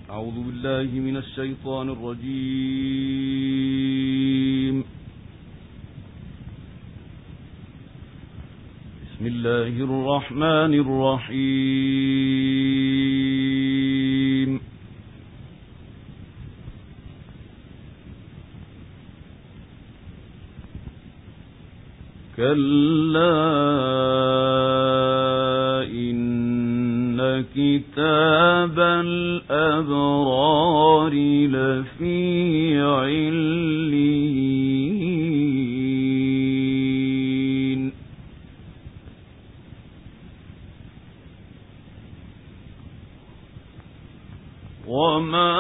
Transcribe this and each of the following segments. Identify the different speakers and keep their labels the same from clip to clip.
Speaker 1: أعوذ بالله من الشيطان الرجيم. بسم الله الرحمن الرحيم. كلا إن كتاب الأبرار لفي عليين وما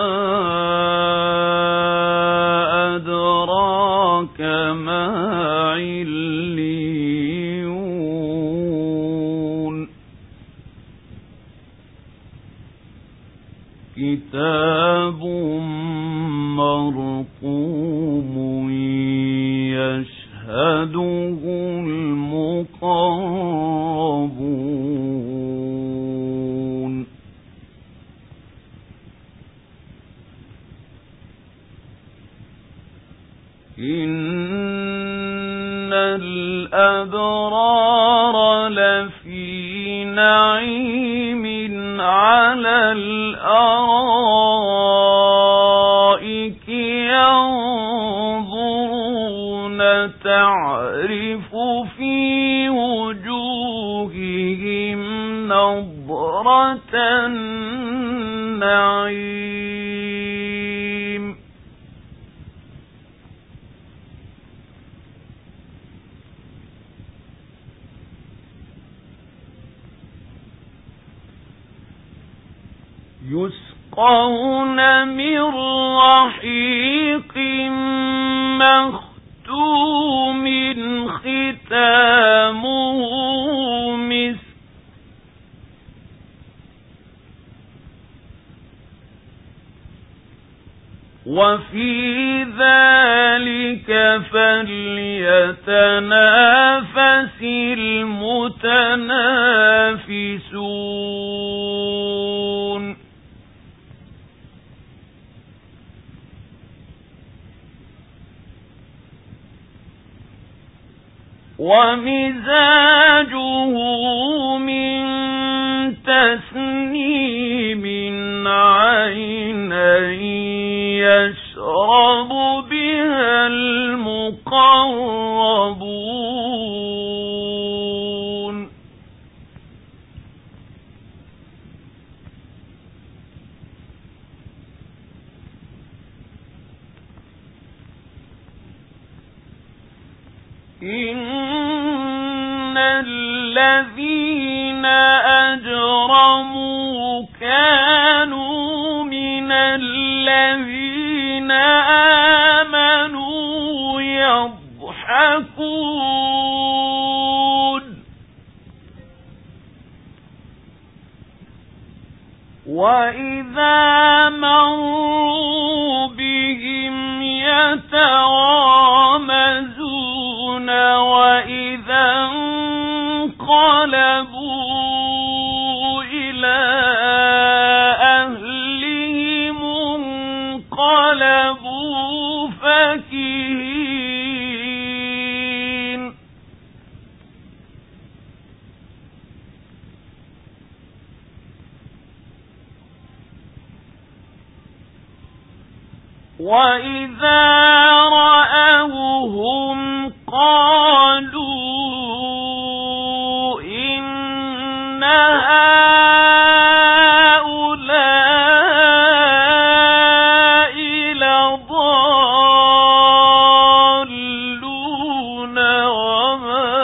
Speaker 1: أدراك ما عليون كتاب مرقوم يشهده المقربون إن الأبرار لفي نعيم على الأرائك ينظرون تعرف في وجوههم نضرة النعيم يسقون من رحيق مختوم ختامه مسك وفي ذلك فليتنافس المتنافسون ومزاجه من تسنيم عينا يشرب بها المقربون إن الذين أجرموا كانوا من الذين آمنوا يضحكون وإذا مروا بهم يتغامزون وإذا انقلبوا إلى أهلهم انقلبوا فكهين وإذا رأوهم قالوا إن هؤلاء لضالون وما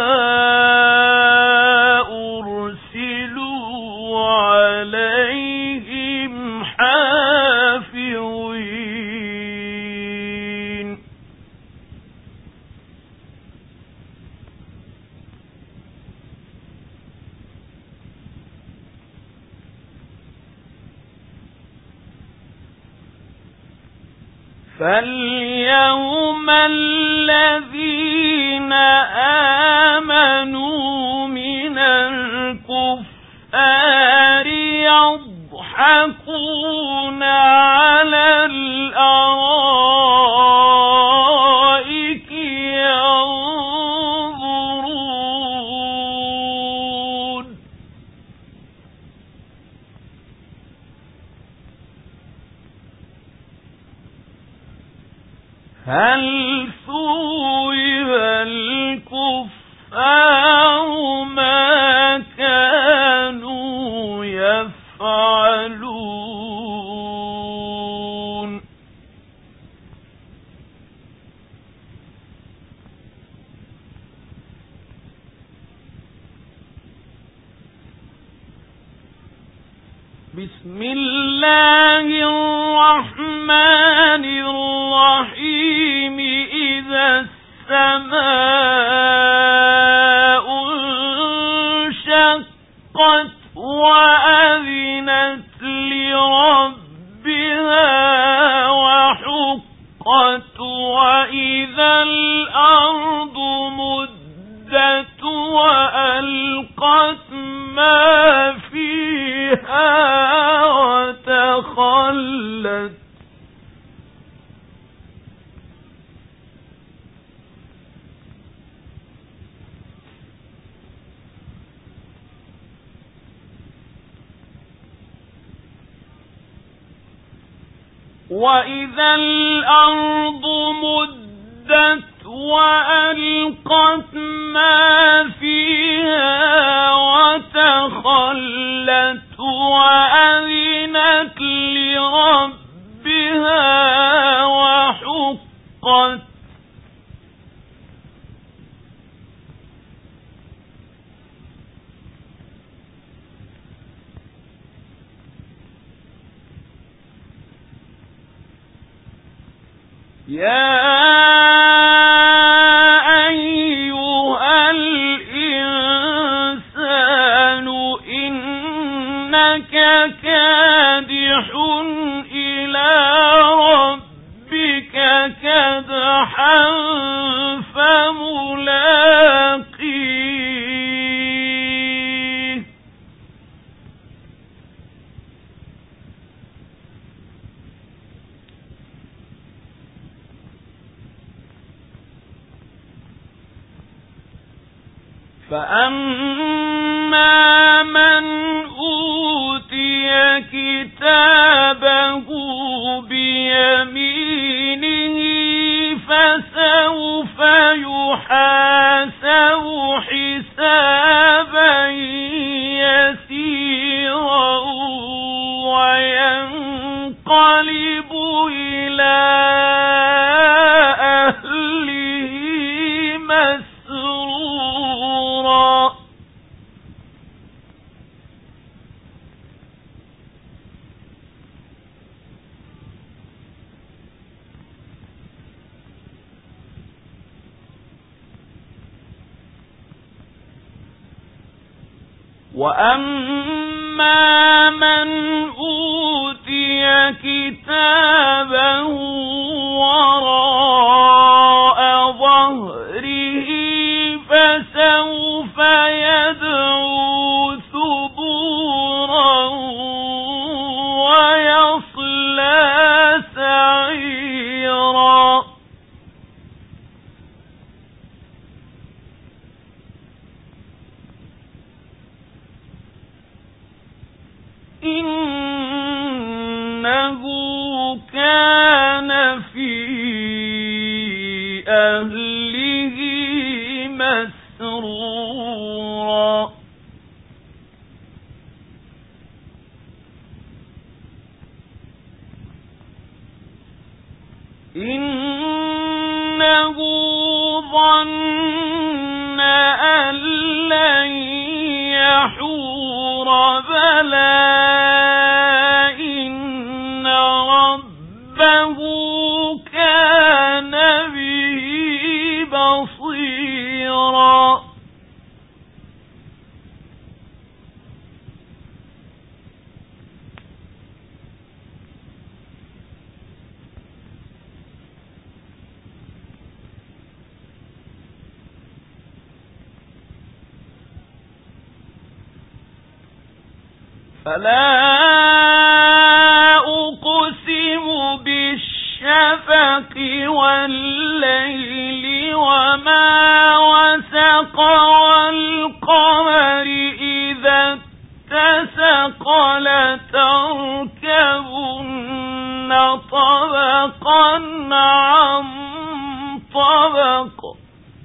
Speaker 1: أرسلوا عليهم حافظين فاليوم الذين آمنوا من الكفار يضحكون هل ثوب الكفار ما كانوا يفعلون بسم الله الرحمن الرحيم إذا السماء انشقت وأذنت لربها وحقت وإذا الأرض مدت وألقت ما فيها وتخلت وإذا الأرض مدت وألقت ما فيها وتخلت وأذنت لربها وحقت يا أيها الإنسان إنك كادح إلى ربك كدحا فملاقيه فأما من أوتي كتابه بيمينه فسوف يحاسب حسابا يسيرا وينقلب إلى أهله مسرورا وأما من أوتي كتابه وراء ظهره فسوف يدعو ثبورا ويصلى سعيرا إنه كان في أهله مسرورا إنه ظن أن لن يحور بلى إن ربه كان به بصيرا فلا أقسم بالشفق والليل وما وسق والقمر إذا اتسق لتركبن طبقا عن طبق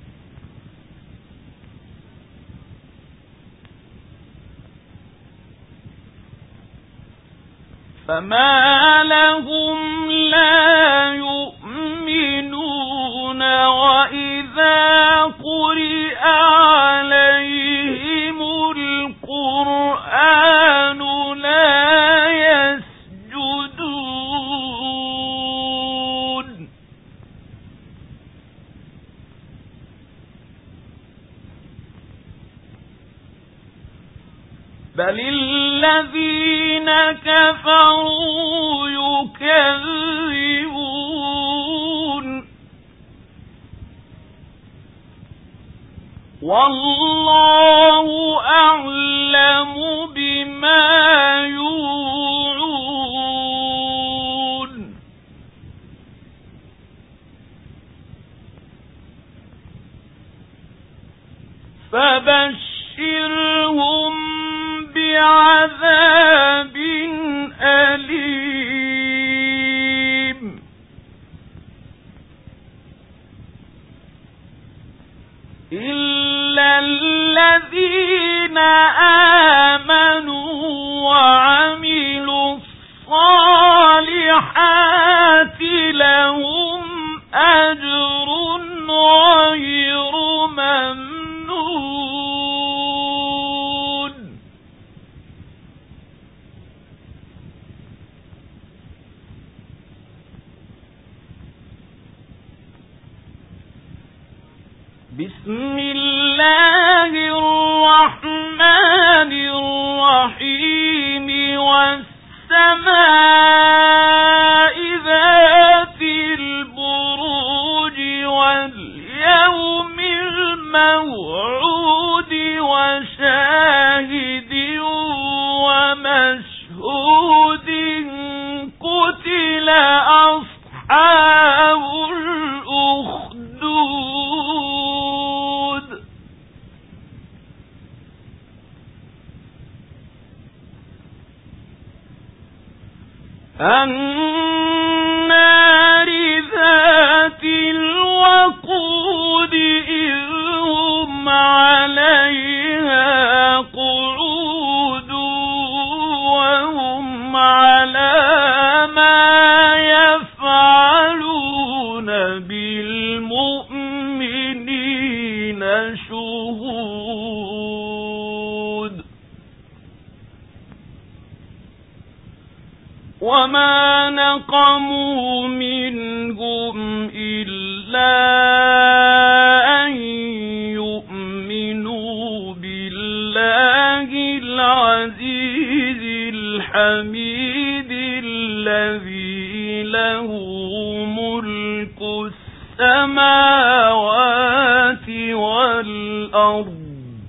Speaker 1: فما لهم لا يؤمنون وإذا قرئ عليهم القرآن لا يسجدون بل الذين كفروا يكذبون والله أعلم بما يوعون فبشرهم بعذاب أليم إلا الذين آمنوا وعملوا الصالحات لهم أجر غير ممنون بسم الله الرحمن الرحيم والسماء ذات البروج واليوم الموعود وشاهد ومشهود قتل أصحاب الأخدود النار ذات الوقود إذ هم عليها قعود وهم على ما يفعلون بالمؤمنين شهود وما نقموا منهم إلا أن يؤمنوا بالله العزيز الحميد الذي له ملك السماوات والأرض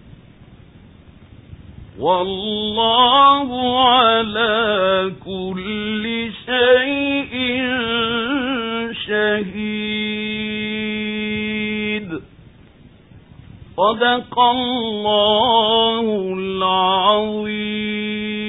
Speaker 1: والله على كل شيء شهيد صدق الله العظيم.